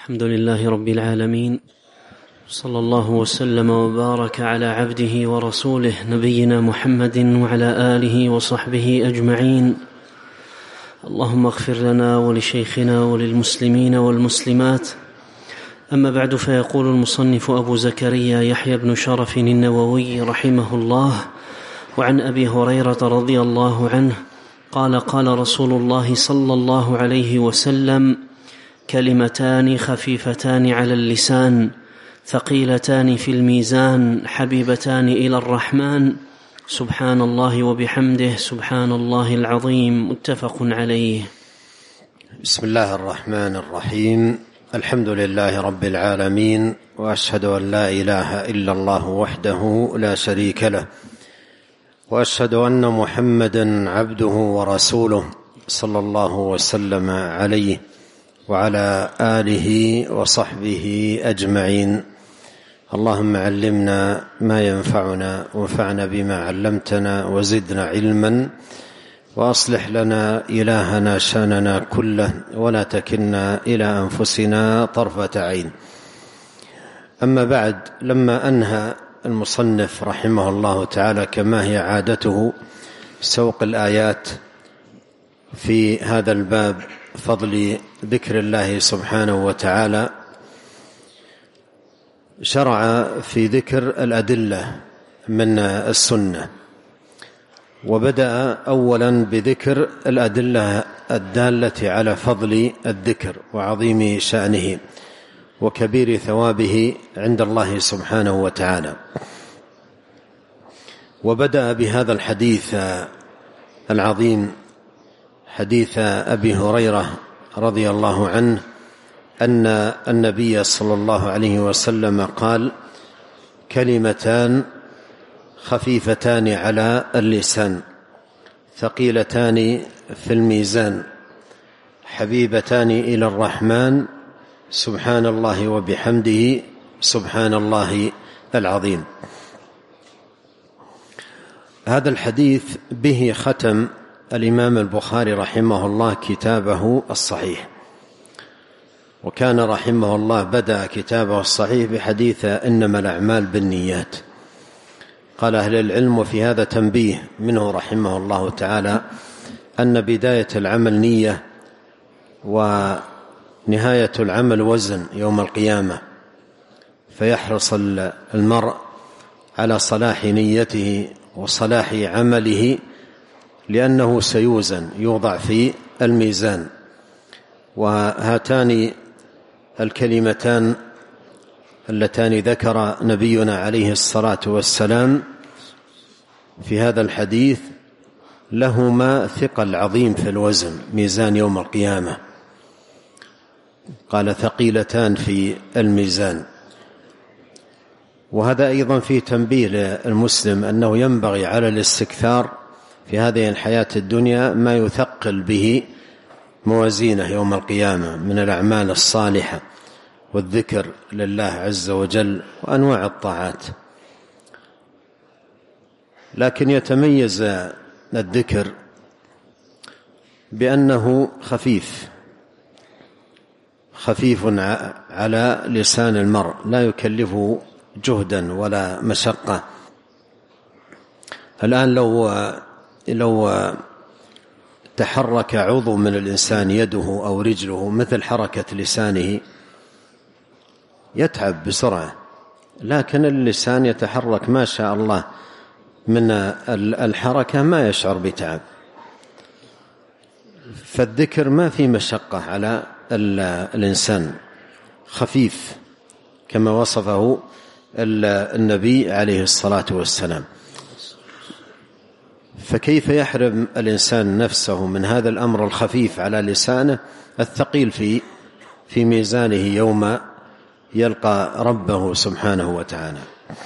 الحمد لله رب العالمين، صلى الله وسلم وبارك على عبده ورسوله نبينا محمد وعلى آله وصحبه أجمعين. اللهم اغفر لنا ولشيخنا وللمسلمين والمسلمات. أما بعد، فيقول المصنف أبو زكريا يحيى بن شرف النووي رحمه الله: وعن أبي هريرة رضي الله عنه قال: قال رسول الله صلى الله عليه وسلم: كلمتان خفيفتان على اللسان ثقيلتان في الميزان حبيبتان إلى الرحمن، سبحان الله وبحمده سبحان الله العظيم. متفق عليه. بسم الله الرحمن الرحيم. الحمد لله رب العالمين، وأشهد أن لا إله إلا الله وحده لا شريك له، وأشهد أن محمدا عبده ورسوله صلى الله وسلم عليه وعلى آله وصحبه أجمعين. اللهم علمنا ما ينفعنا وانفعنا بما علمتنا وزدنا علما، وأصلح لنا إلهنا شأننا كله ولا تكلنا إلى أنفسنا طرفة عين. أما بعد، لما أنهى المصنف رحمه الله تعالى كما هي عادته سوق الآيات في هذا الباب، فضل ذكر الله سبحانه وتعالى، شرع في ذكر الأدلة من السنة، وبدأ أولا بذكر الأدلة الدالة على فضل الذكر وعظيم شأنه وكبير ثوابه عند الله سبحانه وتعالى. وبدأ بهذا الحديث العظيم، حديث أبي هريرة رضي الله عنه أن النبي صلى الله عليه وسلم قال: كلمتان خفيفتان على اللسان ثقيلتان في الميزان حبيبتان إلى الرحمن، سبحان الله وبحمده سبحان الله العظيم. هذا الحديث به ختم الإمام البخاري رحمه الله كتابه الصحيح، وكان رحمه الله بدأ كتابه الصحيح بحديث إنما الأعمال بالنيات. قال أهل العلم، وفي هذا تنبيه منه رحمه الله تعالى أن بداية العمل نية، ونهاية العمل وزن يوم القيامة، فيحرص المرء على صلاح نيته وصلاح عمله، لأنه سيوزن، يوضع في الميزان. وهاتان الكلمتان اللتان ذكر نبينا عليه الصلاة والسلام في هذا الحديث لهما ثقل عظيم في الوزن، ميزان يوم القيامة. قال: ثقيلتان في الميزان. وهذا أيضا فيه تنبيه للمسلم أنه ينبغي على الاستكثار في هذه الحياة الدنيا ما يثقل به موازينه يوم القيامة من الأعمال الصالحة والذكر لله عز وجل وأنواع الطاعات. لكن يتميز الذكر بأنه خفيف على لسان المرء، لا يكلفه جهدا ولا مشقة. الآن لو تحرك عضو من الإنسان، يده أو رجله، مثل حركة لسانه، يتعب بسرعة، لكن اللسان يتحرك ما شاء الله من الحركة، ما يشعر بتعب. فالذكر ما في مشقة على الإنسان، خفيف كما وصفه النبي عليه الصلاة والسلام. فكيف يحرم الإنسان نفسه من هذا الأمر الخفيف على لسانه الثقيل في ميزانه يوم يلقى ربه سبحانه وتعالى؟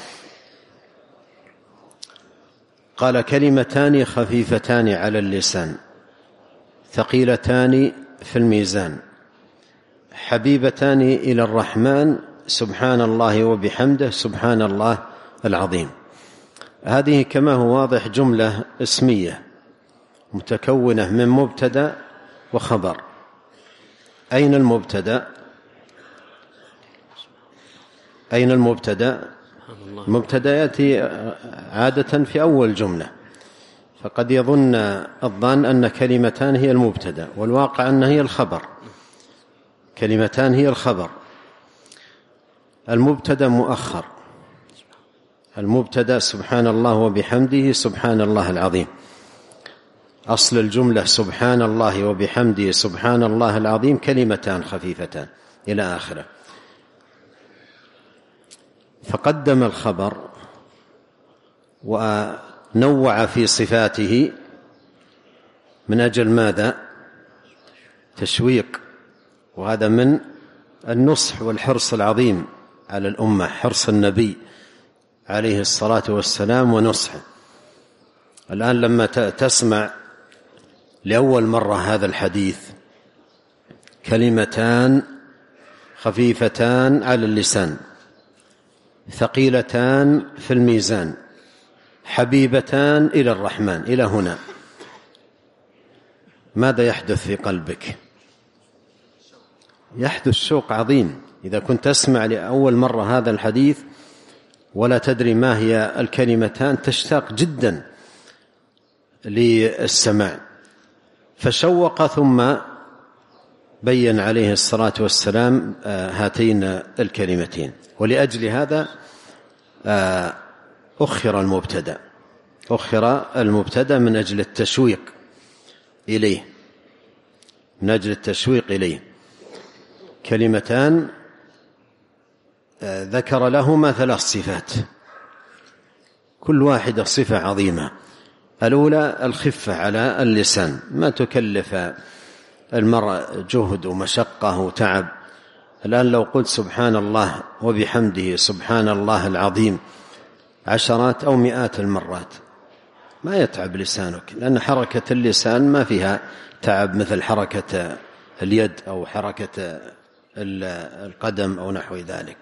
قال: كلمتان خفيفتان على اللسان ثقيلتان في الميزان حبيبتان إلى الرحمن، سبحان الله وبحمده سبحان الله العظيم. هذه كما هو واضح جملة اسمية متكونة من مبتدأ وخبر. أين المبتدأ؟ أين المبتدأ؟ المبتدأ يأتي عادة في أول جملة، فقد يظن الظان أن كلمتان هي المبتدأ، والواقع أنها هي الخبر. كلمتان هي الخبر. المبتدأ مؤخر. المبتدأ سبحان الله وبحمده سبحان الله العظيم. أصل الجملة سبحان الله وبحمده سبحان الله العظيم كلمتان خفيفتان إلى آخره، فقدم الخبر ونوع في صفاته من أجل ماذا؟ تشويق. وهذا من النصح والحرص العظيم على الأمة، حرص النبي عليه الصلاة والسلام ونصحه. الآن لما تسمع لأول مرة هذا الحديث، كلمتان خفيفتان على اللسان، ثقيلتان في الميزان، حبيبتان إلى الرحمن، إلى هنا، ماذا يحدث في قلبك؟ يحدث شوق عظيم. إذا كنت تسمع لأول مرة هذا الحديث ولا تدري ما هي الكلمتان، تشتاق جدا للسماع. فشوق ثم بين عليه الصلاة والسلام هاتين الكلمتين، ولأجل هذا أخر المبتدأ من أجل التشويق إليه، من أجل التشويق إليه. كلمتان ذكر لهما 3 صفات، كل واحدة صفة عظيمة. الأولى الخفة على اللسان، ما تكلف المرء جهد ومشقة وتعب. الآن لو قلت سبحان الله وبحمده سبحان الله العظيم 10 أو 100 المرات ما يتعب لسانك، لأن حركة اللسان ما فيها تعب مثل حركة اليد أو حركة القدم أو نحو ذلك.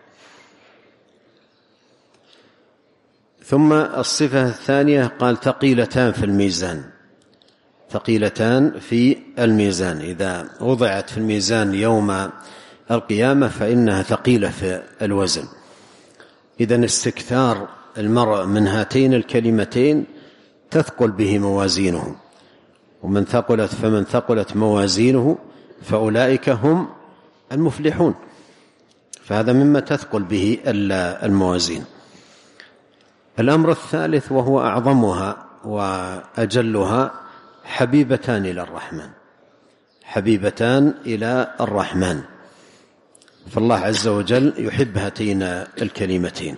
ثم الصفة الثانية قال ثقيلتان في الميزان. ثقيلتان في الميزان، إذا وضعت في الميزان يوم القيامة فإنها ثقيلة في الوزن. إذن استكثار المرء من هاتين الكلمتين تثقل به موازينه، ومن فمن ثقلت موازينه فأولئك هم المفلحون. فهذا مما تثقل به الموازين. الأمر الثالث وهو أعظمها وأجلها حبيبتان إلى الرحمن. حبيبتان إلى الرحمن، فالله عز وجل يحب هاتين الكلمتين،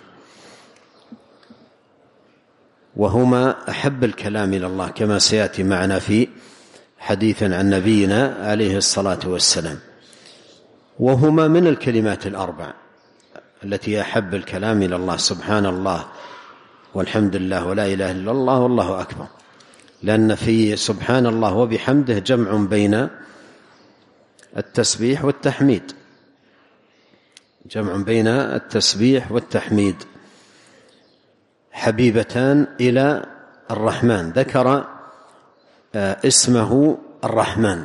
وهما أحب الكلام إلى الله كما سيأتي معنا في حديث عن نبينا عليه الصلاة والسلام. وهما من الكلمات الأربع التي أحب الكلام إلى الله، سبحان الله والحمد لله ولا إله إلا الله والله أكبر، لأن في سبحان الله وبحمده جمع بين التسبيح والتحميد، جمع بين التسبيح والتحميد. حبيبتان إلى الرحمن، ذكر اسمه الرحمن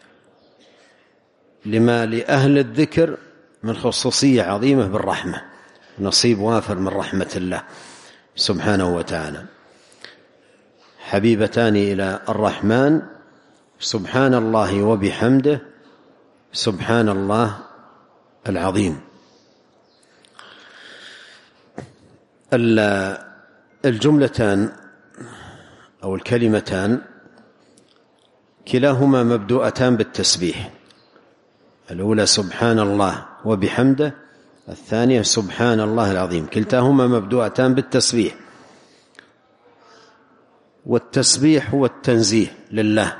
لما لأهل الذكر من خصوصية عظيمة بالرحمة، نصيب وافر من رحمة الله سبحانه وتعالى. حبيبتان إلى الرحمن، سبحان الله وبحمده سبحان الله العظيم. الجملتان أو الكلمتان كلاهما مبدوءتان بالتسبيح، الأولى سبحان الله وبحمده، الثانية سبحان الله العظيم، كلتاهما مبدوءتان بالتسبيح. والتسبيح هو التنزيه لله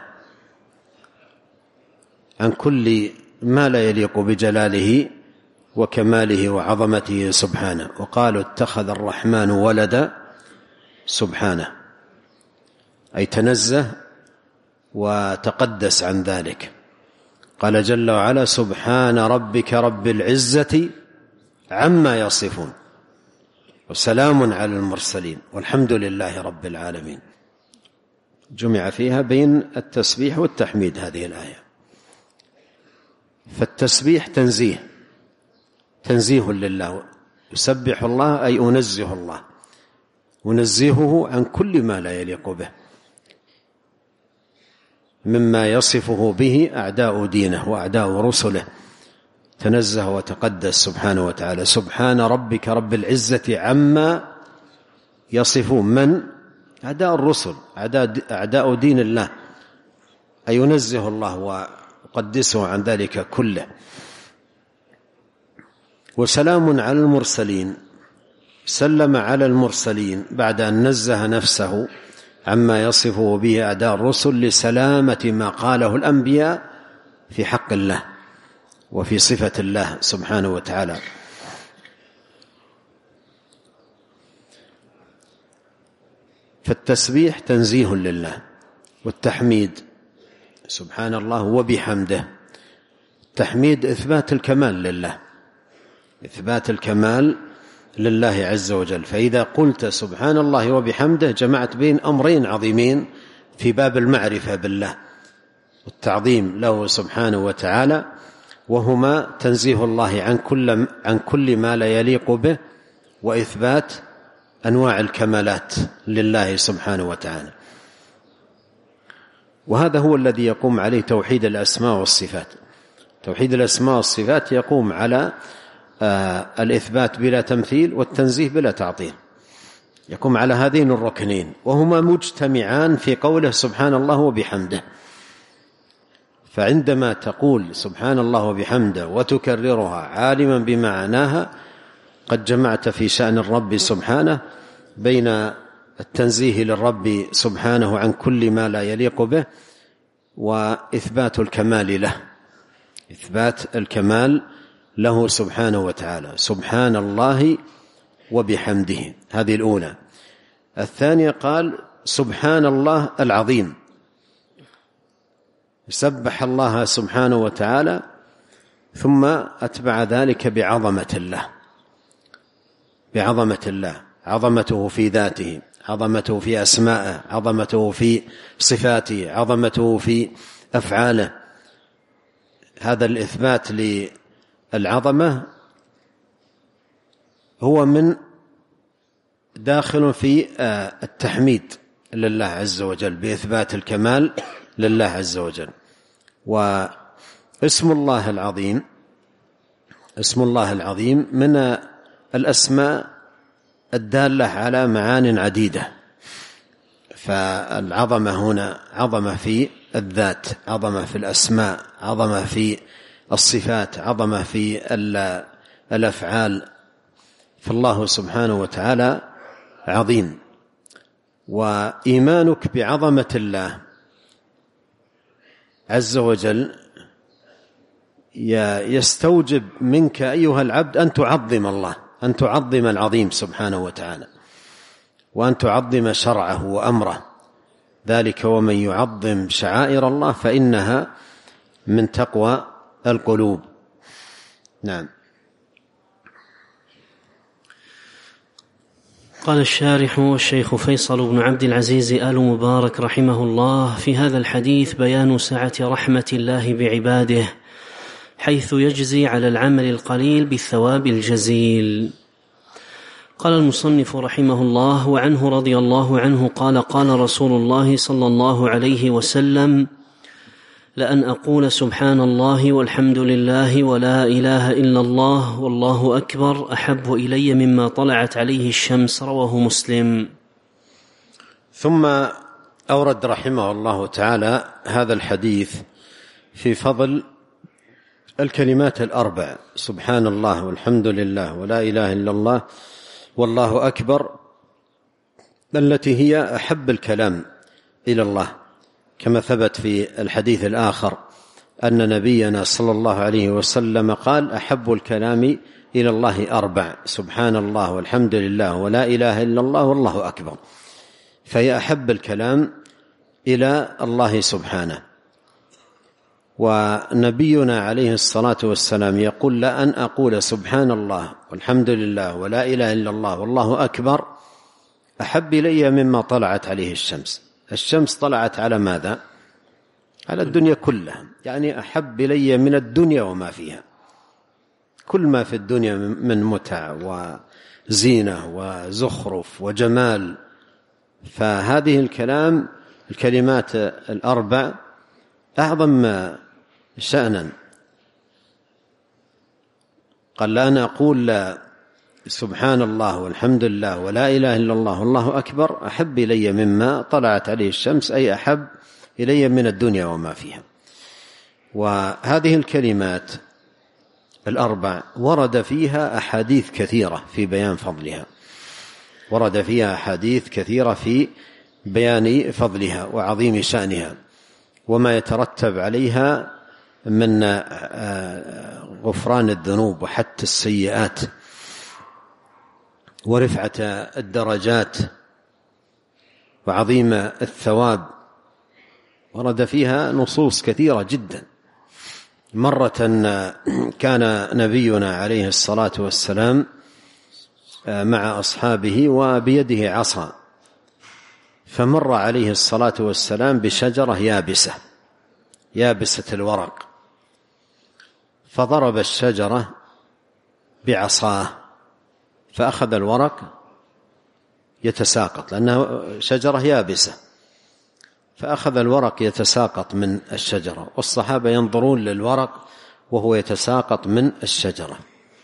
عن كل ما لا يليق بجلاله وكماله وعظمته سبحانه. وقالوا اتخذ الرحمن ولدا سبحانه، أي تنزه وتقدس عن ذلك. قال جل وعلا سبحان ربك رب العزة عما يصفون وسلام على المرسلين والحمد لله رب العالمين. جمع فيها بين التسبيح والتحميد هذه الآية. فالتسبيح تنزيه لله يسبح الله أي أنزه الله، أنزهه عن كل ما لا يليق به مما يصفه به أعداء دينه وأعداء رسله، تنزه وتقدس سبحانه وتعالى. سبحان ربك رب العزة عما يصفون، من؟ أعداء الرسل، أعداء دين الله، أي ينزه الله ويقدسه عن ذلك كله. وسلام على المرسلين، سلم على المرسلين بعد أن نزه نفسه عما يصفه به أعداء الرسل لسلامة ما قاله الأنبياء في حق الله وفي صفة الله سبحانه وتعالى. فالتسبيح تنزيه لله، والتحميد سبحان الله وبحمده. التحميد إثبات الكمال لله، إثبات الكمال لله عز وجل. فإذا قلت سبحان الله وبحمده جمعت بين أمرين عظيمين في باب المعرفة بالله والتعظيم له سبحانه وتعالى، وهما تنزيه الله عن كل ما لا يليق به، وإثبات أنواع الكمالات لله سبحانه وتعالى. وهذا هو الذي يقوم عليه توحيد الأسماء والصفات. توحيد الأسماء والصفات يقوم على الإثبات بلا تمثيل والتنزيه بلا تعطيل، يقوم على هذين الركنين، وهما مجتمعان في قوله سبحان الله وبحمده. فعندما تقول سبحان الله وبحمده وتكررها عالما بمعناها قد جمعت في شأن الرب سبحانه بين التنزيه للرب سبحانه عن كل ما لا يليق به وإثبات الكمال له، إثبات الكمال له سبحانه وتعالى. سبحان الله وبحمده، هذه الأولى. الثانية قال سبحان الله العظيم، سبح الله سبحانه وتعالى ثم أتبع ذلك بعظمة الله، بعظمة الله، عظمته في ذاته، عظمته في أسمائه، عظمته في صفاته، عظمته في أفعاله. هذا الإثبات للعظمة هو من داخل في التحميد لله عز وجل بإثبات الكمال لله عز وجل. واسم الله العظيم، اسم الله العظيم من الأسماء الدالة على معان عديدة. فالعظمة هنا عظمة في الذات، عظمة في الأسماء، عظمة في الصفات، عظمة في الأفعال. فالله سبحانه وتعالى عظيم. وإيمانك بعظمة الله عز وجل يستوجب منك أيها العبد أن تعظم الله، أن تعظم العظيم سبحانه وتعالى، وأن تعظم شرعه وأمره. ذلك ومن يعظم شعائر الله فإنها من تقوى القلوب. نعم. قال الشارح الشيخ فيصل بن عبد العزيز آل مبارك رحمه الله: في هذا الحديث بيان سعة رحمة الله بعباده، حيث يجزي على العمل القليل بالثواب الجزيل. قال المصنف رحمه الله: وعنه رضي الله عنه قال: قال رسول الله صلى الله عليه وسلم: لأن أقول سبحان الله والحمد لله ولا إله إلا الله والله أكبر أحب إلي مما طلعت عليه الشمس. رواه مسلم. ثم أورد رحمه الله تعالى هذا الحديث في فضل الكلمات الأربع: سبحان الله والحمد لله ولا إله إلا الله والله أكبر، التي هي أحب الكلام إلى الله، كما ثبت في الحديث الآخر أن نبينا صلى الله عليه وسلم قال: أحب الكلام إلى الله أربع: سبحان الله والحمد لله ولا إله إلا الله والله أكبر. فهي أحب الكلام إلى الله سبحانه. ونبينا عليه الصلاة والسلام يقول: لأن أقول سبحان الله والحمد لله ولا إله إلا الله والله أكبر أحب إلي مما طلعت عليه الشمس. الشمس طلعت على ماذا؟ على الدنيا كلها، يعني أحب إلي من الدنيا وما فيها كل ما في الدنيا من متع وزينة وزخرف وجمال. فهذه الكلمات الأربع أعظم شأنا. قال لا نقول سبحان الله والحمد لله ولا إله إلا الله والله أكبر أحب إلي مما طلعت عليه الشمس، أي أحب إلي من الدنيا وما فيها. وهذه الكلمات الأربع ورد فيها أحاديث كثيرة في بيان فضلها، ورد فيها أحاديث كثيرة في بيان فضلها وعظيم شأنها وما يترتب عليها من غفران الذنوب وحتى السيئات ورفعة الدرجات وعظيم الثواب. ورد فيها نصوص كثيرة جدا. مرة كان نبينا عليه الصلاة والسلام مع أصحابه وبيده عصا، فمر عليه الصلاة والسلام بشجرة يابسة الورق، فضرب الشجرة بعصاه فأخذ الورق يتساقط، لأنها شجرة يابسة، فأخذ الورق يتساقط من الشجرة، والصحابة ينظرون للورق وهو يتساقط من الشجرة.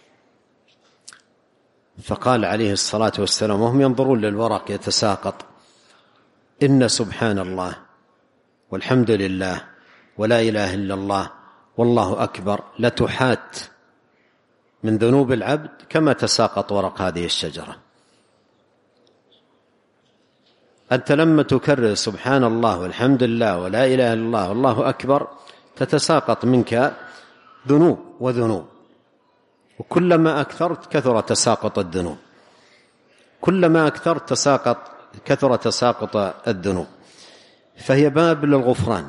فقال عليه الصلاة والسلام وهم ينظرون للورق يتساقط: إن سبحان الله والحمد لله ولا إله إلا الله والله أكبر لتحات من ذنوب العبد كما تساقط ورق هذه الشجرة. أنت لما تكرر سبحان الله والحمد لله ولا إله إلا الله والله أكبر تتساقط منك ذنوب، وكلما أكثرت كثر تساقط الذنوب، كلما أكثرت كثر تساقط الذنوب. فهي باب للغفران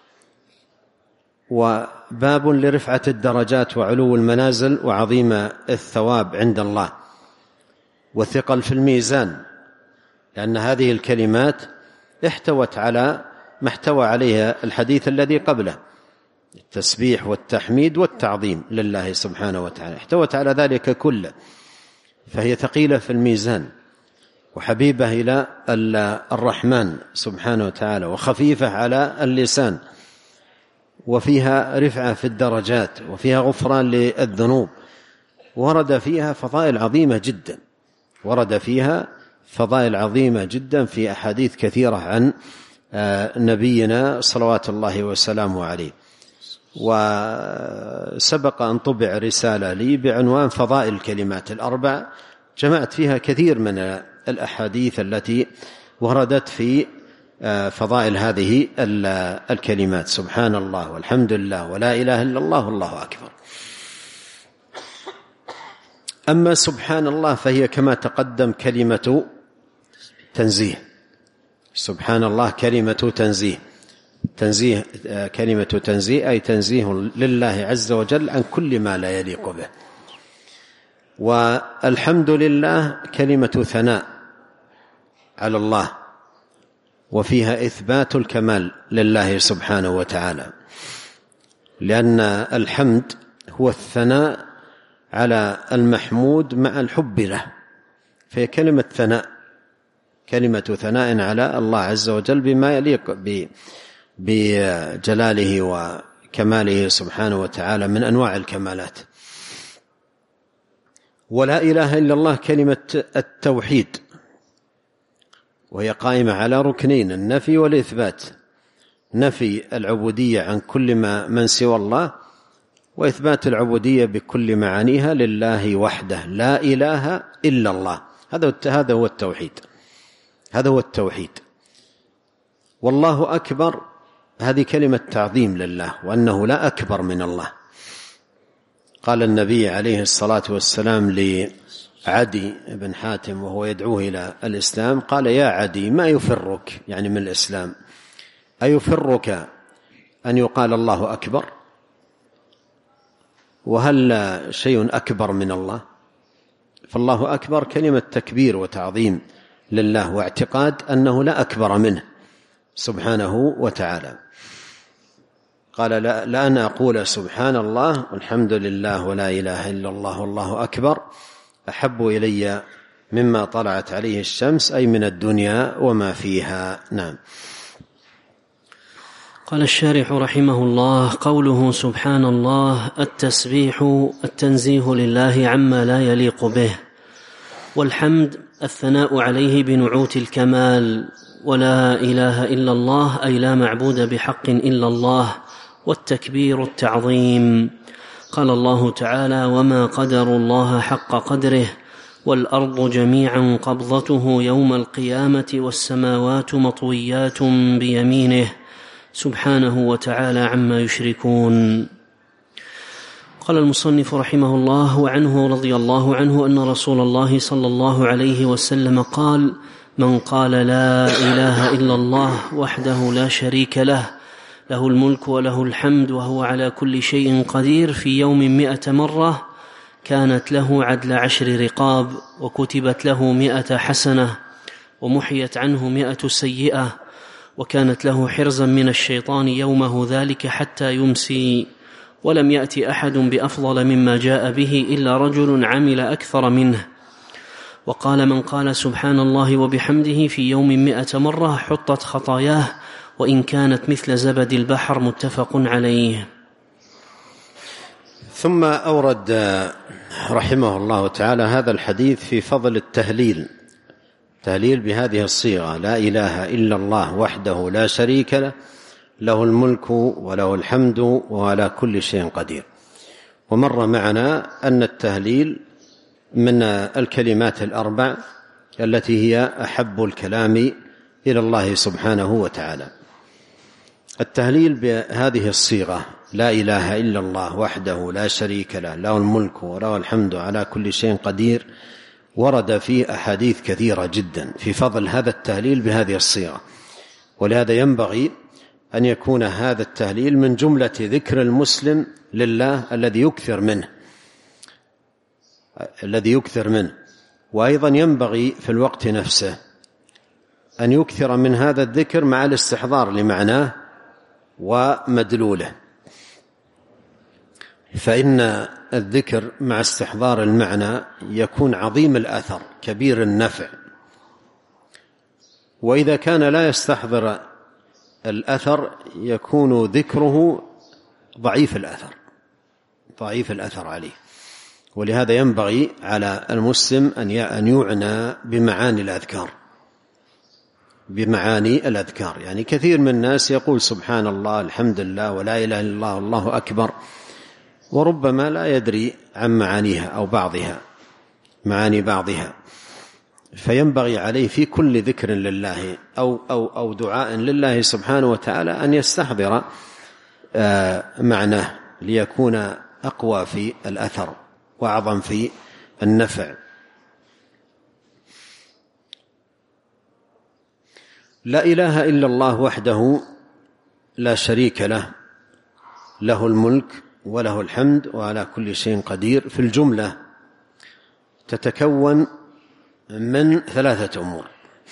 وباب لرفعة الدرجات وعلو المنازل وعظيم الثواب عند الله وثقل في الميزان، لأن هذه الكلمات احتوت على ما احتوى عليها الحديث الذي قبله، التسبيح والتحميد والتعظيم لله سبحانه وتعالى، احتوت على ذلك كله، فهي ثقيلة في الميزان وحبيبة إلى الرحمن سبحانه وتعالى وخفيفة على اللسان، وفيها رفعة في الدرجات وفيها غفران للذنوب. ورد فيها فضائل عظيمة جدا في أحاديث كثيرة عن نبينا صلوات الله وسلامه عليه. وسبق أن طبع رسالة لي بعنوان فضائل الكلمات الأربع، جمعت فيها كثير من الأحاديث التي وردت في فضائل هذه الكلمات: سبحان الله والحمد لله ولا إله إلا الله والله أكبر. أما سبحان الله فهي كما تقدم كلمة تنزيه. سبحان الله كلمة تنزيه، كلمة تنزيه أي تنزيه لله عز وجل عن كل ما لا يليق به. والحمد لله كلمة ثناء على الله، وفيها إثبات الكمال لله سبحانه وتعالى، لأن الحمد هو الثناء على المحمود مع الحب له، فهي كلمة ثناء على الله عز وجل بما يليق بجلاله وكماله سبحانه وتعالى من أنواع الكمالات. ولا إله إلا الله كلمة التوحيد، وهي قائمة على ركنين: النفي والإثبات، نفي العبودية عن كل من سوى الله، وإثبات العبودية بكل معانيها لله وحده لا إله إلا الله. هذا هو التوحيد. والله أكبر هذه كلمة تعظيم لله، وأنه لا أكبر من الله. قال النبي عليه الصلاة والسلام لعدي بن حاتم وهو يدعوه إلى الإسلام، قال: يا عدي ما يفرك، يعني من الإسلام، أيفرك أن يقال الله أكبر؟ وهل شيء أكبر من الله؟ فالله أكبر كلمة تكبير وتعظيم لله، واعتقاد أنه لا أكبر منه سبحانه وتعالى. قال لأن أقول سبحان الله والحمد لله ولا إله إلا الله والله أكبر أحب إلي مما طلعت عليه الشمس، أي من الدنيا وما فيها. نعم. قال الشارح رحمه الله: قوله سبحان الله التسبيح التنزيه لله عما لا يليق به، والحمد الثناء عليه بنعوت الكمال، ولا إله إلا الله أي لا معبود بحق إلا الله، والتكبير التعظيم. قال الله تعالى: وما قدروا الله حق قدره والأرض جميعا قبضته يوم القيامة والسماوات مطويات بيمينه سبحانه وتعالى عما يشركون. قال المصنف رحمه الله: وعنه رضي الله عنه أن رسول الله صلى الله عليه وسلم قال: من قال لا إله إلا الله وحده لا شريك له، له الملك وله الحمد وهو على كل شيء قدير، في يوم 100 مرة، كانت له عدل 10 رقاب، وكتبت له 100 حسنة، ومحيت عنه 100 سيئة، وكانت له حرزا من الشيطان يومه ذلك حتى يمسي، ولم يأتي أحد بأفضل مما جاء به إلا رجل عمل أكثر منه. وقال: من قال سبحان الله وبحمده في يوم 100 مرة حطت خطاياه وإن كانت مثل زبد البحر. متفق عليه. ثم أورد رحمه الله تعالى هذا الحديث في فضل التهليل بهذه الصيغة: لا إله إلا الله وحده لا شريك له، له الملك وله الحمد وهو على كل شيء قدير. ومر معنا أن التهليل من الكلمات الأربع التي هي أحب الكلام إلى الله سبحانه وتعالى. التهليل بهذه الصيغة: لا إله إلا الله وحده لا شريك له، له الملك وله الحمد على كل شيء قدير، ورد في أحاديث كثيرة جدا في فضل هذا التهليل بهذه الصيغة. ولهذا ينبغي أن يكون هذا التهليل من جملة ذكر المسلم لله الذي يكثر منه. وأيضا ينبغي في الوقت نفسه أن يكثر من هذا الذكر مع الاستحضار لمعناه ومدلوله، فإن الذكر مع استحضار المعنى يكون عظيم الأثر كبير النفع. وإذا كان لا يستحضر الأثر يكون ذكره ضعيف الأثر عليه. ولهذا ينبغي على المسلم أن يعنى بمعاني الأذكار. يعني كثير من الناس يقول سبحان الله الحمد لله ولا إله إلا الله والله أكبر، وربما لا يدري عن معانيها أو معاني بعضها. فينبغي عليه في كل ذكر لله أو دعاء لله سبحانه وتعالى أن يستحضر معناه ليكون أقوى في الأثر وأعظم في النفع. لا إله إلا الله وحده لا شريك له، له الملك وله الحمد وعلى كل شيء قدير، في الجملة تتكون من 3 أمور.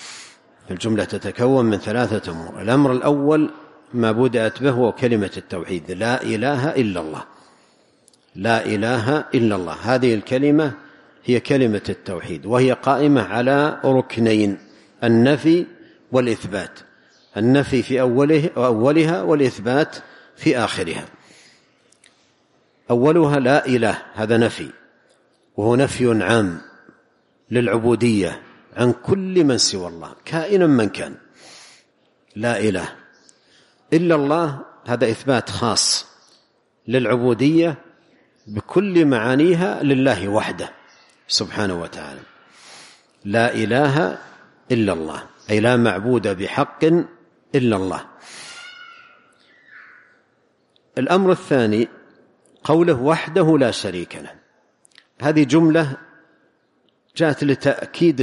الأمر الأول ما بدأت به هو كلمة التوحيد: لا إله إلا الله. لا إله إلا الله، هذه الكلمة هي كلمة التوحيد، وهي قائمة على ركنين: النفي والإثبات. النفي في أولها والإثبات في آخرها. أولها لا إله، هذا نفي، وهو نفي عام للعبودية عن كل من سوى الله كائنا من كان. لا إله إلا الله، هذا إثبات خاص للعبودية بكل معانيها لله وحده سبحانه وتعالى. لا إله إلا الله أي لا معبود بحق إلا الله. الأمر الثاني قوله وحده لا شريك له، هذه جملة جاءت لتأكيد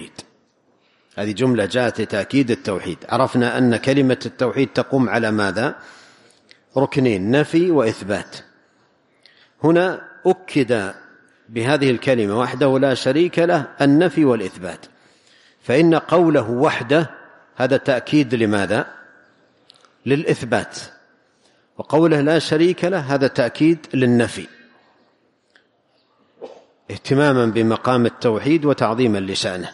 التوحيد. عرفنا أن كلمة التوحيد تقوم على ماذا؟ ركنين: نفي وإثبات. هنا أكد بهذه الكلمة وحده لا شريك له النفي والإثبات، فإن قوله وحده هذا تأكيد لماذا؟ للإثبات. وقوله لا شريك له هذا تأكيد للنفي، اهتماما بمقام التوحيد وتعظيما لشأنه.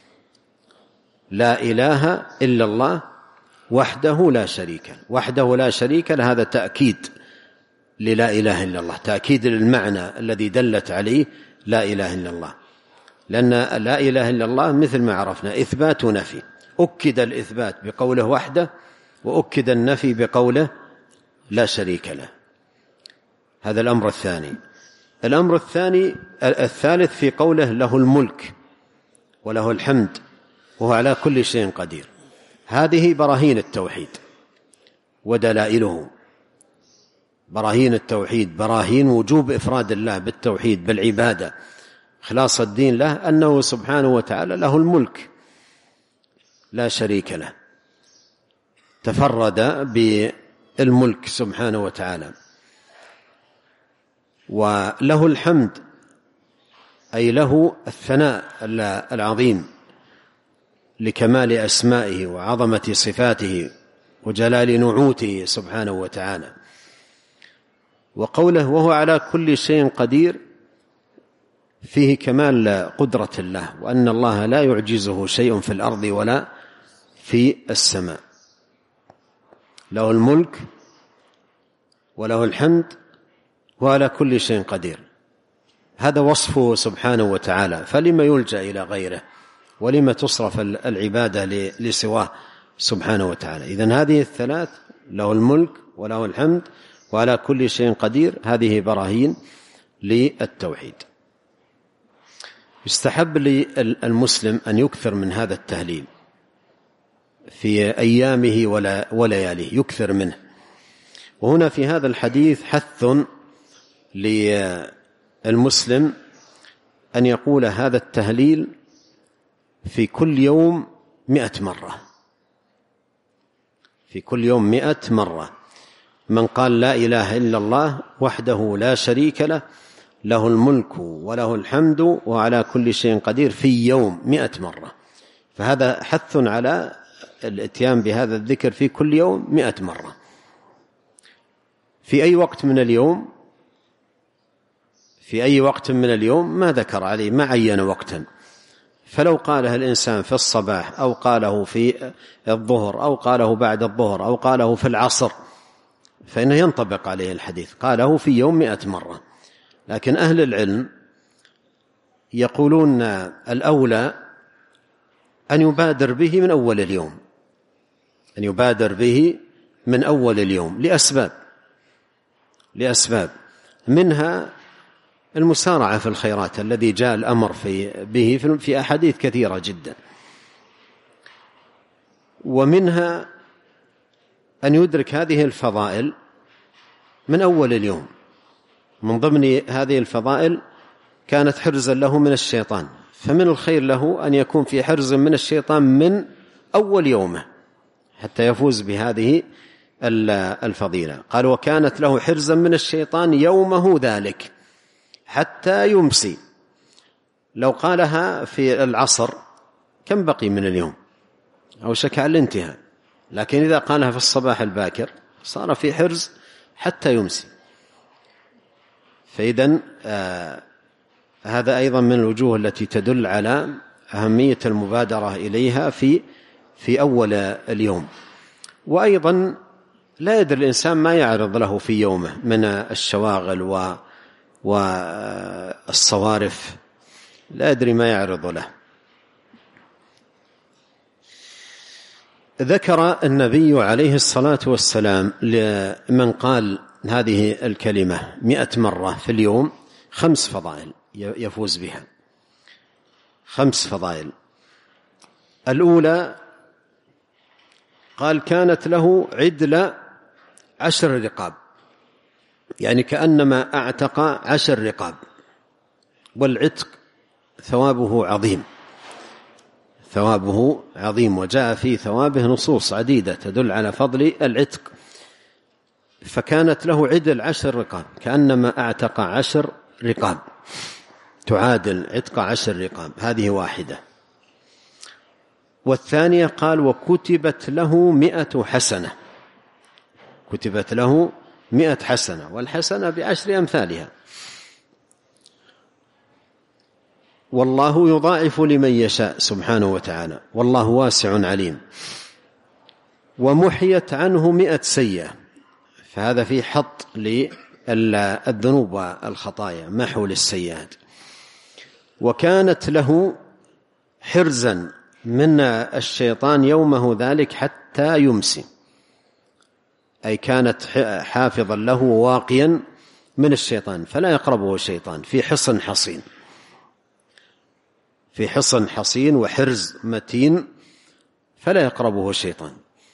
لا إله إلا الله وحده لا شريك له، وحده لا شريك له هذا تأكيد للا إله إلا الله، تأكيد للمعنى الذي دلت عليه لا إله إلا الله، لأن لا إله إلا الله مثل ما عرفنا إثبات ونفي، أكد الإثبات بقوله وحده، وأكد النفي بقوله لا شريك له. هذا الأمر الثاني. الأمر الثالث في قوله له الملك وله الحمد وهو على كل شيء قدير. هذه براهين التوحيد ودلائله، براهين التوحيد، براهين وجوب إفراد الله بالتوحيد بالعبادة، خلاص الدين له، أنه سبحانه وتعالى له الملك لا شريك له، تفرد بالملك سبحانه وتعالى. وله الحمد أي له الثناء العظيم لكمال أسمائه وعظمة صفاته وجلال نعوته سبحانه وتعالى. وقوله وهو على كل شيء قدير فيه كمال قدرة الله، وأن الله لا يعجزه شيء في الأرض ولا في السماء. له الملك وله الحمد وعلى كل شيء قدير، هذا وصفه سبحانه وتعالى، فلما يلجأ إلى غيره ولما تصرف العبادة لسواه سبحانه وتعالى. إذن هذه الثلاث، له الملك وله الحمد وعلى كل شيء قدير، هذه براهين للتوحيد. يستحب للمسلم أن يكثر من هذا التهليل في أيامه ولياليه، يكثر منه. وهنا في هذا الحديث حث للمسلم أن يقول هذا التهليل في كل يوم 100 مرة، في كل يوم 100 مرة. من قال لا إله إلا الله وحده لا شريك له له الملك وله الحمد وعلى كل شيء قدير في يوم 100 مرة، فهذا حث على الاتيان بهذا الذكر في كل يوم 100 مرة. في أي وقت من اليوم، في أي وقت من اليوم ما ذكر عليه، ما عين وقتا، فلو قاله الإنسان في الصباح أو قاله في الظهر أو قاله بعد الظهر أو قاله في العصر فإنه ينطبق عليه الحديث، قاله في يوم 100 مرة. لكن أهل العلم يقولون الأولى أن يبادر به من أول اليوم، أن يبادر به من أول اليوم لأسباب منها المسارعة في الخيرات الذي جاء الأمر به في أحاديث كثيرة جدا، ومنها أن يدرك هذه الفضائل من أول اليوم. من ضمن هذه الفضائل كانت حرزا له من الشيطان، فمن الخير له أن يكون في حرز من الشيطان من أول يومه حتى يفوز بهذه الفضيلة. قال وكانت له حرزا من الشيطان يومه ذلك حتى يمسي. لو قالها في العصر كم بقي من اليوم؟ أو شك على الانتهاء، لكن إذا قالها في الصباح الباكر صار في حرز حتى يمسي. فإذن هذا أيضا من الوجوه التي تدل على أهمية المبادرة إليها في أول اليوم. وأيضا لا يدري الإنسان ما يعرض له في يومه من الشواغل والصوارف، لا يدري ما يعرض له. ذكر النبي عليه الصلاة والسلام لمن قال هذه الكلمة 100 مرة في اليوم 5 فضائل يفوز بها، 5 فضائل. الأولى قال كانت له عدل 10 رقاب، يعني كأنما أعتق 10 رقاب، والعتق ثوابه عظيم، ثوابه عظيم، وجاء في ثوابه نصوص عديدة تدل على فضل العتق. فكانت له عدل 10 رقاب، كأنما أعتق 10 رقاب، تعادل عتق 10 رقاب، هذه واحدة. والثانية قال وكتبت له 100 حسنة، كتبت له 100 حسنة، والحسنة ب10 أمثالها. والله يضاعف لمن يشاء سبحانه وتعالى، والله واسع عليم. ومحيت عنه 100 سيئة، فهذا فيه حط للذنوب والخطايا، محو للسيئات. وكانت له حرزا من الشيطان يومه ذلك حتى يمسي، أي كانت حافظا له واقيا من الشيطان، فلا يقربه الشيطان، في حصن حصين، في حصن حصين وحرز متين، فلا يقربه الشيطان.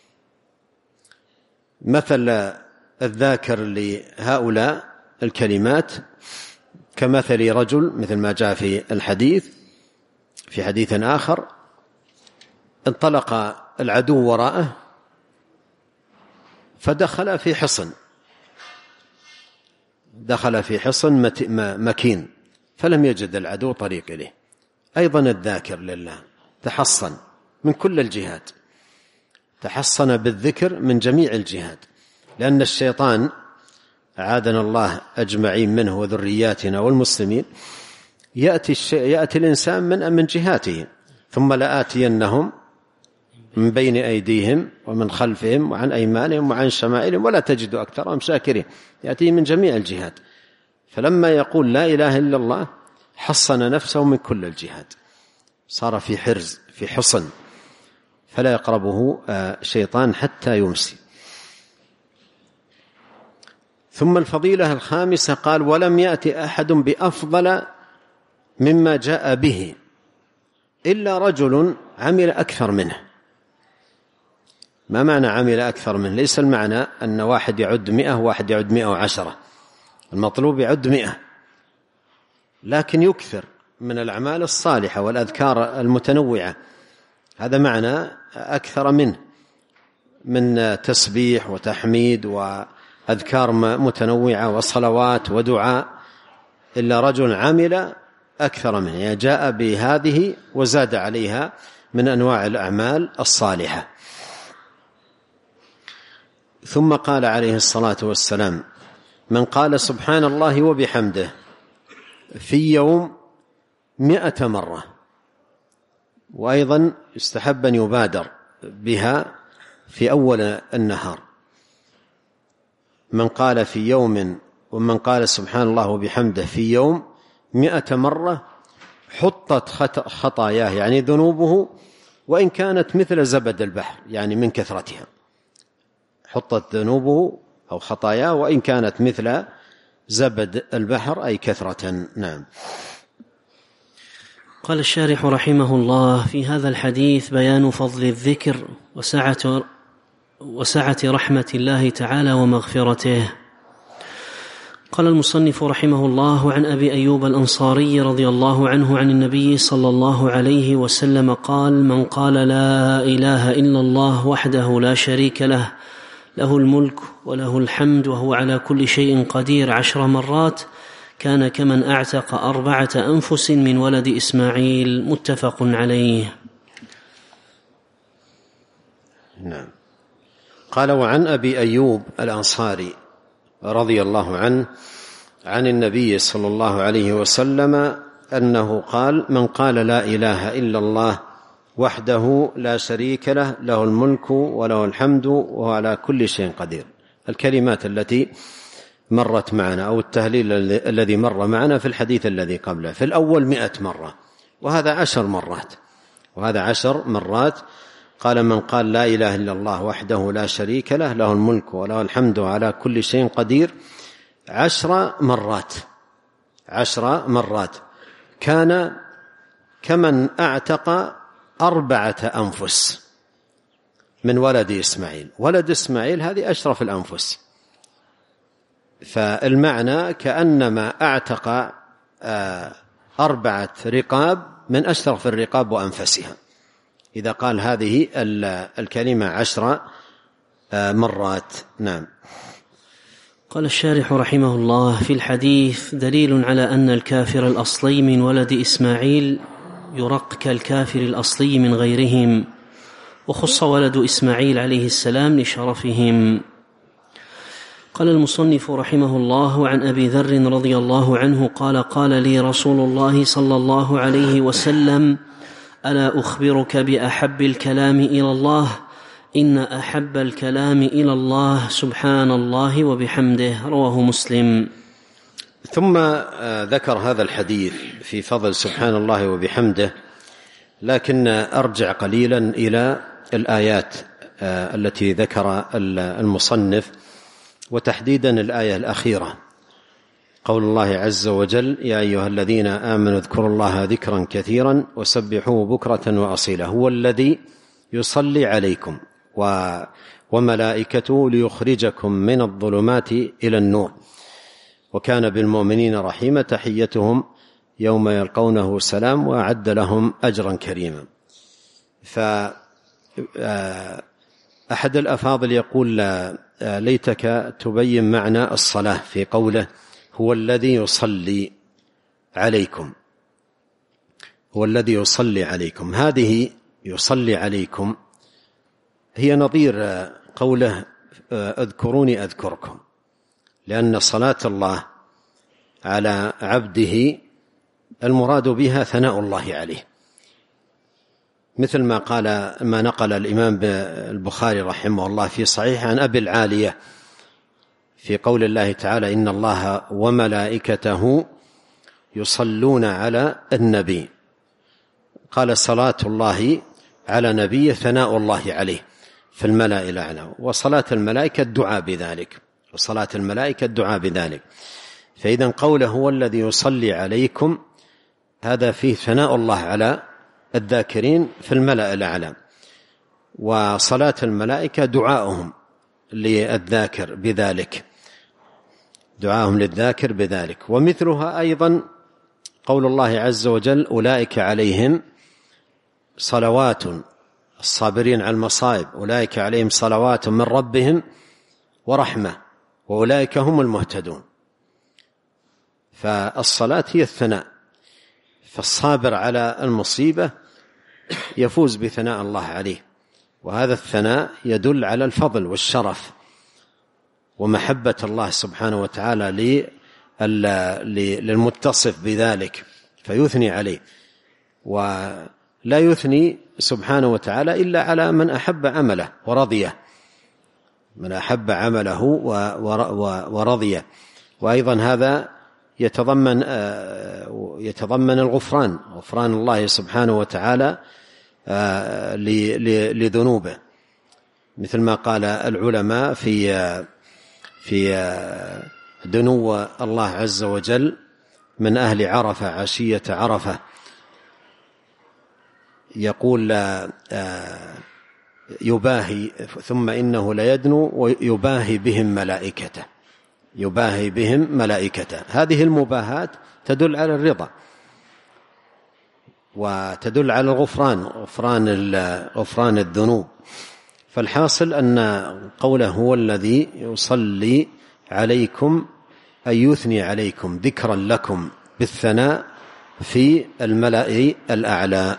مثل الذاكر لهؤلاء الكلمات كمثل رجل، مثل ما جاء في الحديث، في حديث آخر: انطلق العدو وراءه فدخل في حصن، دخل في حصن مكين، فلم يجد العدو طريق إليه. أيضا الذاكر لله تحصن من كل الجهات، تحصن بالذكر من جميع الجهات، لأن الشيطان أعاذنا الله أجمعين منه وذرياتنا والمسلمين يأتي الإنسان من جهاته، ثم لآتينهم من بين أيديهم ومن خلفهم وعن أيمانهم وعن شمائلهم ولا تجد أكثرهم شاكرين، يأتي من جميع الجهات. فلما يقول لا إله إلا الله حصن نفسه من كل الجهات، صار في حرز، في حصن، فلا يقربه شيطان حتى يمسي. ثم الفضيلة الخامسة قال: ولم يأتي أحد بأفضل مما جاء به إلا رجل عمل أكثر منه. ما معنى عمل أكثر منه؟ ليس المعنى أن واحد يعد 100 وواحد يعد 110، المطلوب يعد 100، لكن يكثر من الأعمال الصالحة والأذكار المتنوعة، هذا معنى أكثر منه، من تسبيح وتحميد وأذكار متنوعة وصلوات ودعاء، إلا رجل عمل أكثر منه، يعني جاء بهذه وزاد عليها من أنواع الأعمال الصالحة. ثم قال عليه الصلاة والسلام: من قال سبحان الله وبحمده في يوم 100 مرة، وأيضا يستحب أن يبادر بها في أول النهار. من قال في يوم، ومن قال سبحان الله وبحمده في يوم 100 مرة حطت خطاياه، يعني ذنوبه، وإن كانت مثل زبد البحر، يعني من كثرتها، حطت ذنوبه أو خطاياه وإن كانت مثل زبد البحر، أي كثرة. نعم. قال الشارح رحمه الله: في هذا الحديث بيان فضل الذكر وسعة رحمة الله تعالى ومغفرته. قال المصنف رحمه الله: عن أبي أيوب الأنصاري رضي الله عنه عن النبي صلى الله عليه وسلم قال: من قال لا إله إلا الله وحده لا شريك له، له الملك وله الحمد وهو على كل شيء قدير 10 مرات، كان كمن أعتق 4 أنفس من ولد إسماعيل. متفق عليه. نعم. قال: وعن أبي أيوب الأنصاري رضي الله عنه عن النبي صلى الله عليه وسلم أنه قال: من قال لا إله إلا الله وحده لا شريك له، له الملك وله الحمد وهو على كل شيء قدير. الكلمات التي مرت معنا، أو التهليل الذي مر معنا في الحديث الذي قبله. في الأول 100 مرة، وهذا 10 مرات، وهذا 10 مرات. قال: من قال لا إله إلا الله وحده لا شريك له، له الملك وله الحمد على كل شيء قدير 10 مرات، 10 مرات، كان كمن أعتق 4 أنفس من ولد إسماعيل. ولد إسماعيل هذه أشرف الأنفس، فالمعنى كأنما أعتق 4 رقاب من أشرف الرقاب وأنفسها، إذا قال هذه الكلمة 10 مرات. نعم. قال الشارح رحمه الله: في الحديث دليل على أن الكافر الأصلي من ولد إسماعيل يرق كالكافر الأصلي من غيرهم، وخص ولد إسماعيل عليه السلام لشرفهم. قال المصنف رحمه الله: عن أبي ذر رضي الله عنه قال: قال لي رسول الله صلى الله عليه وسلم: ألا أخبرك بأحب الكلام إلى الله؟ إن أحب الكلام إلى الله سبحان الله وبحمده. رواه مسلم. ثم ذكر هذا الحديث في فضل سبحان الله وبحمده، لكن أرجع قليلا إلى الآيات التي ذكر المصنف، وتحديدا الآية الأخيرة، قول الله عز وجل: يا أيها الذين آمنوا اذكروا الله ذكرا كثيرا وسبحوه بكرة وأصيلا هو الذي يصلي عليكم وملائكته ليخرجكم من الظلمات إلى النور وكان بالمؤمنين رحيما تحيتهم يوم يلقونه سلام وأعد لهم أجرا كريما. فأحد الأفاضل يقول: ليتك تبين معنى الصلاة في قوله هو الذي يصلي عليكم، هو الذي يصلي عليكم. هذه يصلي عليكم هي نظير قوله اذكروني أذكركم، لأن صلاة الله على عبده المراد بها ثناء الله عليه، مثل ما نقل الإمام البخاري رحمه الله في صحيح عن أبي العالية في قول الله تعالى: إن الله وملائكته يصلون على النبي. قال: صلاة الله على نبيه ثناء الله عليه في الملأ الأعلى، وصلاة الملائكة الدعاء بذلك، وصلاة الملائكة الدعاء بذلك. فإذا قوله هو الذي يصلي عليكم هذا فيه ثناء الله على الذاكرين في الملأ الأعلى، وصلاة الملائكة دعاؤهم للذاكر بذلك، دعاهم للذاكر بذلك. ومثلها أيضا قول الله عز وجل: أولئك عليهم صلوات، الصابرين على المصائب، أولئك عليهم صلوات من ربهم ورحمة وأولئك هم المهتدون. فالصلاة هي الثناء، فالصابر على المصيبة يفوز بثناء الله عليه، وهذا الثناء يدل على الفضل والشرف ومحبة الله سبحانه وتعالى للمتصف بذلك فيثني عليه، ولا يثني سبحانه وتعالى إلا على من أحب عمله ورضيه، من أحب عمله ورضيه. وأيضا هذا يتضمن الغفران، غفران الله سبحانه وتعالى لذنوبه، مثل ما قال العلماء في دنو الله عز وجل من أهل عرفة عشية عرفة، يقول: يباهي ثم إنه ليدنو ويباهي بهم ملائكته، يباهي بهم ملائكته. هذه المباهات تدل على الرضا وتدل على الغفران، غفران الذنوب. فالحاصل أن قوله هو الذي يصلي عليكم أي يثني عليكم ذكرا لكم بالثناء في الملأ الأعلى.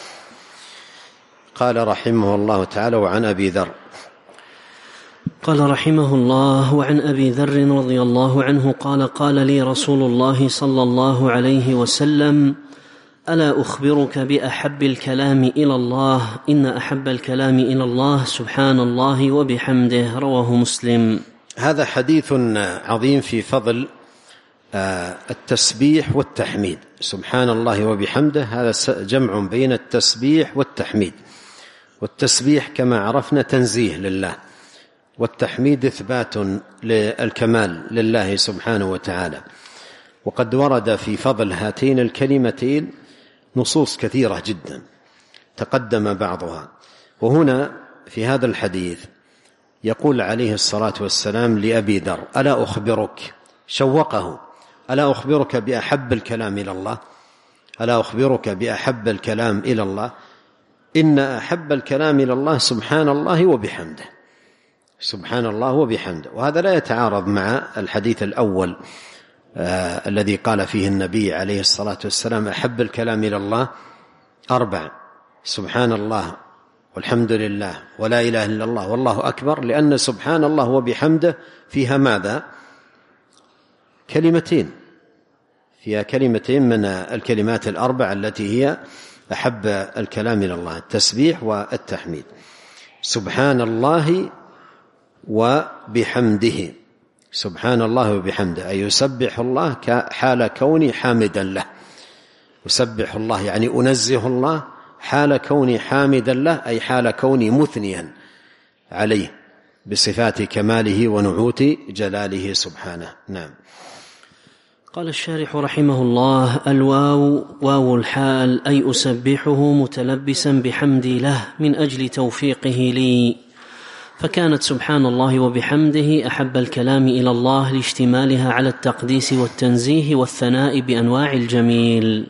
قال رحمه الله تعالى: وعن أبي ذر قال رحمه الله: وعن أبي ذر رضي الله عنه قال: قال لي رسول الله صلى الله عليه وسلم: ألا أخبرك بأحب الكلام إلى الله؟ إن أحب الكلام إلى الله سبحان الله وبحمده. رواه مسلم. هذا حديث عظيم في فضل التسبيح والتحميد. سبحان الله وبحمده هذا جمع بين التسبيح والتحميد، والتسبيح كما عرفنا تنزيه لله، والتحميد إثبات للكمال لله سبحانه وتعالى. وقد ورد في فضل هاتين الكلمتين نصوص كثيرة جدا تقدم بعضها. وهنا في هذا الحديث يقول عليه الصلاة والسلام لأبي ذر: ألا أخبرك، شوقه: ألا أخبرك بأحب الكلام إلى الله؟ ألا أخبرك بأحب الكلام إلى الله؟ إن أحب الكلام إلى الله سبحان الله وبحمده، سبحان الله وبحمده. وهذا لا يتعارض مع الحديث الأول الذي قال فيه النبي عليه الصلاة والسلام: أحب الكلام إلى الله 4: سبحان الله والحمد لله ولا إله إلا الله والله أكبر، لأن سبحان الله وبحمده فيها ماذا؟ كلمتين، فيها كلمتين من الكلمات الأربع التي هي أحب الكلام إلى الله، التسبيح والتحميد. سبحان الله وبحمده، سبحان الله وبحمده أي يسبح الله حال كوني حامدا له، يسبح الله يعني أنزه الله حال كوني حامدا له، أي حال كوني مثنيا عليه بصفات كماله ونعوت جلاله سبحانه. نعم. قال الشارح رحمه الله: الواو واو الحال، أي أسبحه متلبسا بحمدي له من أجل توفيقه لي، فكانت سبحان الله وبحمده أحب الكلام إلى الله لاشتمالها على التقديس والتنزيه والثناء بأنواع الجميل.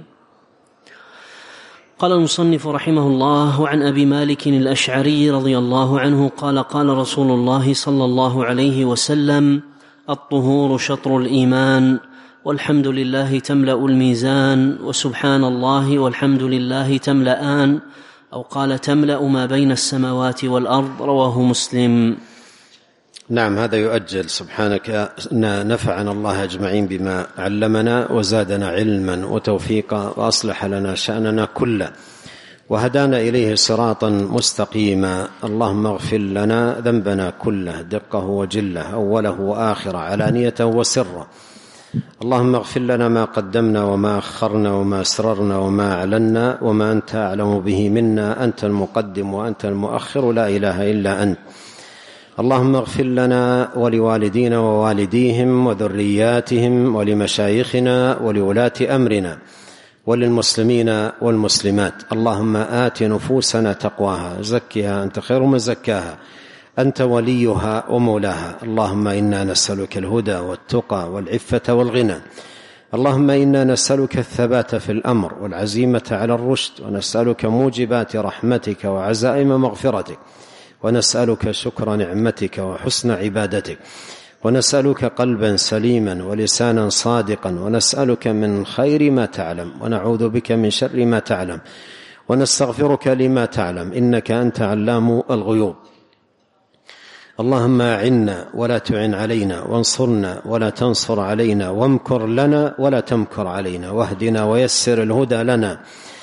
قال المصنف رحمه الله: وعن أبي مالك الأشعري رضي الله عنه قال: قال رسول الله صلى الله عليه وسلم: الطهور شطر الإيمان، والحمد لله تملأ الميزان، وسبحان الله والحمد لله تملأان، أو قال تملأ ما بين السماوات والأرض. رواه مسلم. نعم، هذا يؤجل. سبحانك نفعنا الله أجمعين بما علمنا وزادنا علما وتوفيقا وأصلح لنا شأننا كله وهدانا إليه صراطا مستقيما. اللهم اغفر لنا ذنبنا كله دقه وجله أوله وآخره علانيته وسره. اللهم اغفر لنا ما قدمنا وما أخرنا وما أسررنا وما أعلنا وما أنت أعلم به منا، أنت المقدم وأنت المؤخر لا إله إلا أنت. اللهم اغفر لنا ولوالدينا ووالديهم وذرياتهم ولمشايخنا ولولاة أمرنا وللمسلمين والمسلمات. اللهم آت نفوسنا تقواها، زكها أنت خير من زكاها، أنت وليها ومولاها. اللهم إنا نسألك الهدى والتقى والعفة والغنى. اللهم إنا نسألك الثبات في الأمر والعزيمة على الرشد، ونسألك موجبات رحمتك وعزائم مغفرتك، ونسألك شكر نعمتك وحسن عبادتك، ونسألك قلبا سليما ولسانا صادقا، ونسألك من خير ما تعلم ونعوذ بك من شر ما تعلم، ونستغفرك لما تعلم، إنك أنت علام الغيوب. اللهم أعنا ولا تعن علينا، وانصرنا ولا تنصر علينا، وامكر لنا ولا تمكر علينا، واهدنا ويسر الهدى لنا،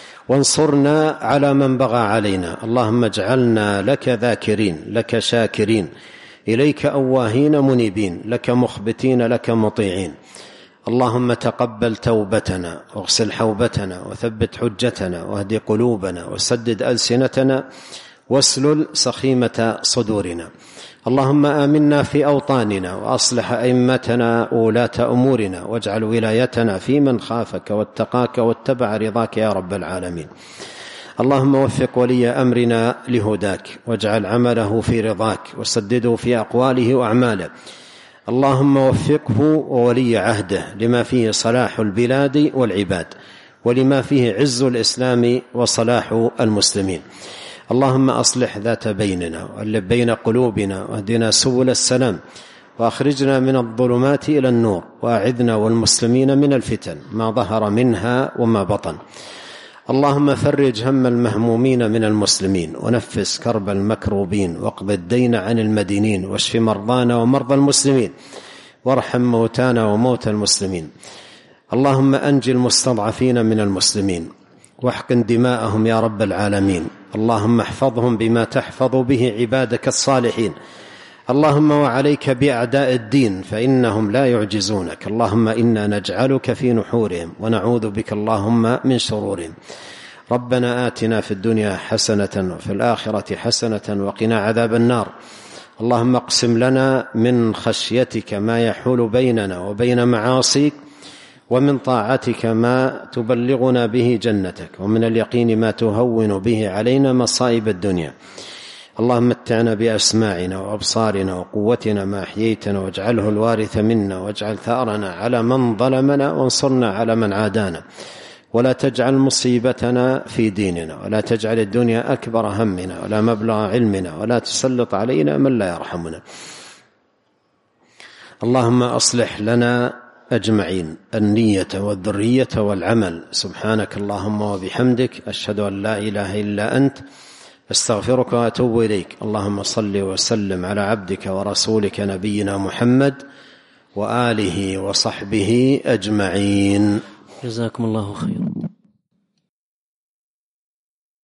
وانصرنا على من بغى علينا. اللهم اجعلنا لك ذاكرين، لك شاكرين، إليك أواهين منيبين، لك مخبتين، لك مطيعين. اللهم تقبل توبتنا واغسل حوبتنا وثبت حجتنا واهد قلوبنا وسدد ألسنتنا واسلل سخيمة صدورنا. اللهم آمنا في أوطاننا وأصلح أئمتنا وولاة أمورنا، واجعل ولايتنا في من خافك واتقاك واتبع رضاك يا رب العالمين. اللهم وفق ولي أمرنا لهداك، واجعل عمله في رضاك، وسدده في أقواله وأعماله. اللهم وفقه وولي عهده لما فيه صلاح البلاد والعباد، ولما فيه عز الإسلام وصلاح المسلمين. اللهم أصلح ذات بيننا وألف بين قلوبنا، واهدنا سبل السلام، وأخرجنا من الظلمات إلى النور، وأعذنا والمسلمين من الفتن ما ظهر منها وما بطن. اللهم فرج هم المهمومين من المسلمين، ونفس كرب المكروبين، واقض الدين عن المدينين، واشف مرضانا ومرضى المسلمين، وارحم موتانا وموتى المسلمين. اللهم أنجي المستضعفين من المسلمين، واحقن دماءهم يا رب العالمين. اللهم احفظهم بما تحفظ به عبادك الصالحين. اللهم وعليك بأعداء الدين فإنهم لا يعجزونك. اللهم إنا نجعلك في نحورهم ونعوذ بك اللهم من شرورهم. ربنا آتنا في الدنيا حسنة وفي الآخرة حسنة وقنا عذاب النار. اللهم اقسم لنا من خشيتك ما يحول بيننا وبين معاصيك، ومن طاعتك ما تبلغنا به جنتك، ومن اليقين ما تهون به علينا مصائب الدنيا. اللهم متعنا بأسماعنا وأبصارنا وقوتنا ما أحييتنا، واجعله الوارث منا، واجعل ثأرنا على من ظلمنا، وانصرنا على من عادانا، ولا تجعل مصيبتنا في ديننا، ولا تجعل الدنيا أكبر همنا ولا مبلغ علمنا، ولا تسلط علينا من لا يرحمنا. اللهم أصلح لنا أجمعين النية والذرية والعمل. سبحانك اللهم وبحمدك، أشهد أن لا إله إلا أنت، أستغفرك وأتوب إليك. اللهم صل وسلم على عبدك ورسولك نبينا محمد وآله وصحبه أجمعين. جزاكم الله خيرا.